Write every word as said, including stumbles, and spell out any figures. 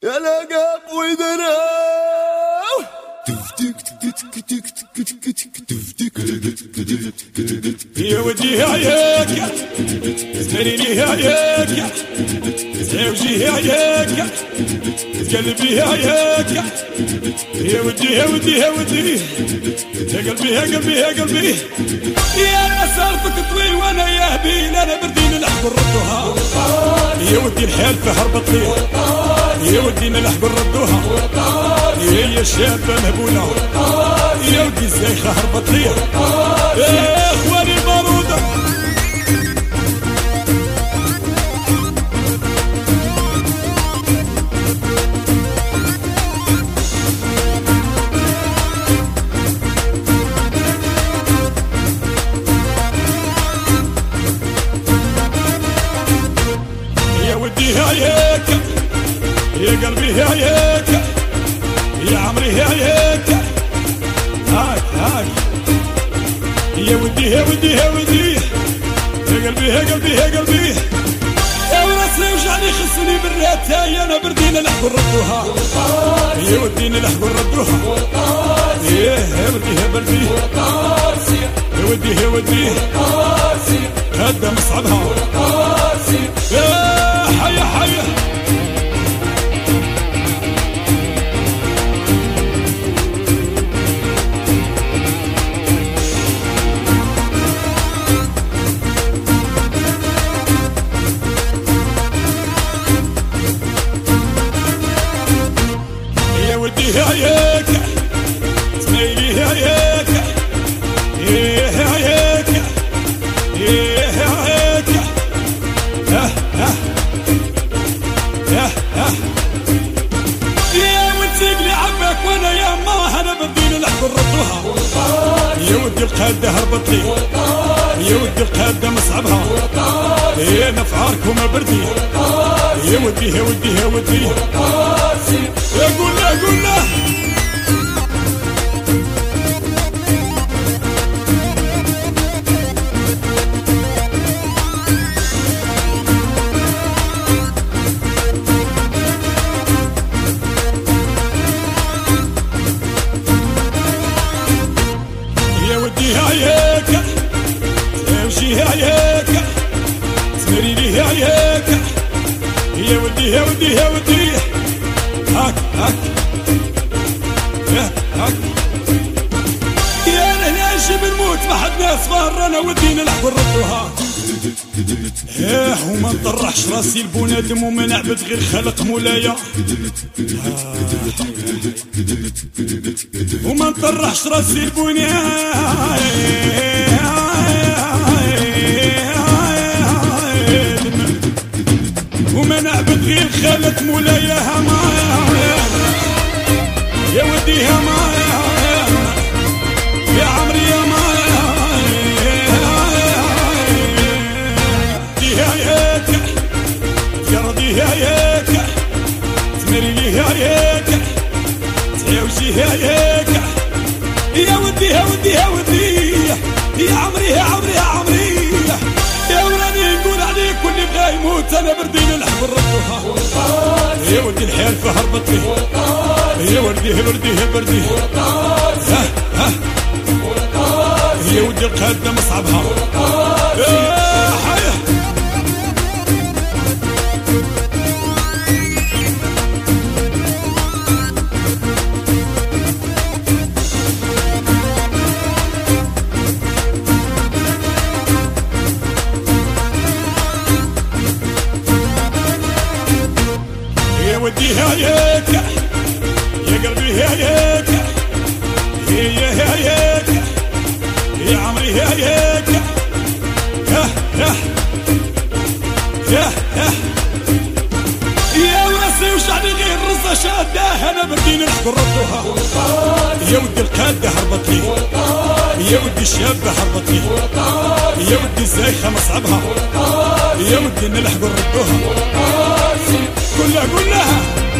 يا لقب وذراو يا ودي هايك زمريني هايك زوجي هايك قلبي هايك يا ودي يا ودي يا ودي يا قلبي يا قلبي يا قلبي يا مسافك طويل وانا يا هبيل انا بردين نلحق نردوها يا ودي الحال في هربط لي يا ودي نلحق نردوها يا الشابة مهبولة يا ودي الزيخة هربط لي يا اخواني البارودة يا ودي هايك يا قلبي هايك يا عمري هايك هاك هاك يا ودي يا ودي يا ودي يا قلبي يا قلبي يا قلبي يا وراسي وجعني خصني بالريتاي انا بردينا نحكوا نردوها يا ودي نلحقوا نردوها يا بردي يا بردي يا ودي يا ودي هدا مصعبها يا حيا حيا يا ودي هايك زميلي هايك يا هايك يا هايك ها ها يا ها يا ودي اللي عمك وانا يا ما انا بدي نلحق نردوها يا ودي القادة هربط لي يا ودي القادة مصعبها يا نفعاركم بردي يا ودي يا ودي يا ودي يا قول له قول له يا ودي هايك امشي هايك زمريني هايك يا ودي يا ودي يا ودي هاك هاك يا هاك يا لهلاش بنموت ما حد ناس فار انا ودي نلحق نردوها ياه وما نطرحش راسي لبنادم وما نعبد غير خلق مولايا وما نطرحش راسي لبنادم وما نعبد غير خلق مولايا همايا يا ودي همايا يا عمري يا مايا دي هايك يا رضي هايك زمريني هايك زوجي هايك يا ودي يا ودي يا ودي يا عمري يا عمري يا عمري يا وراني نقول عليك واللي بغا يموت انا بردي نلحق نردوها يا ودي الحيل فهربط لي يا وردي يا وردي يا وردي ها ها يا ودي القادة مصعبها يا حيا يا ودي هايك يا قلبي هايك يا هايك يا عمري هايك يا يا يا يا يا وراسي وشعني غير رزة شادة انا بدي نلحق نردوها يا ودي القادة هربط لي يا ودي الشابة هربط لي يا ودي الزايخة مصعبها يا ودي نلحق نردوها قول لها قول لها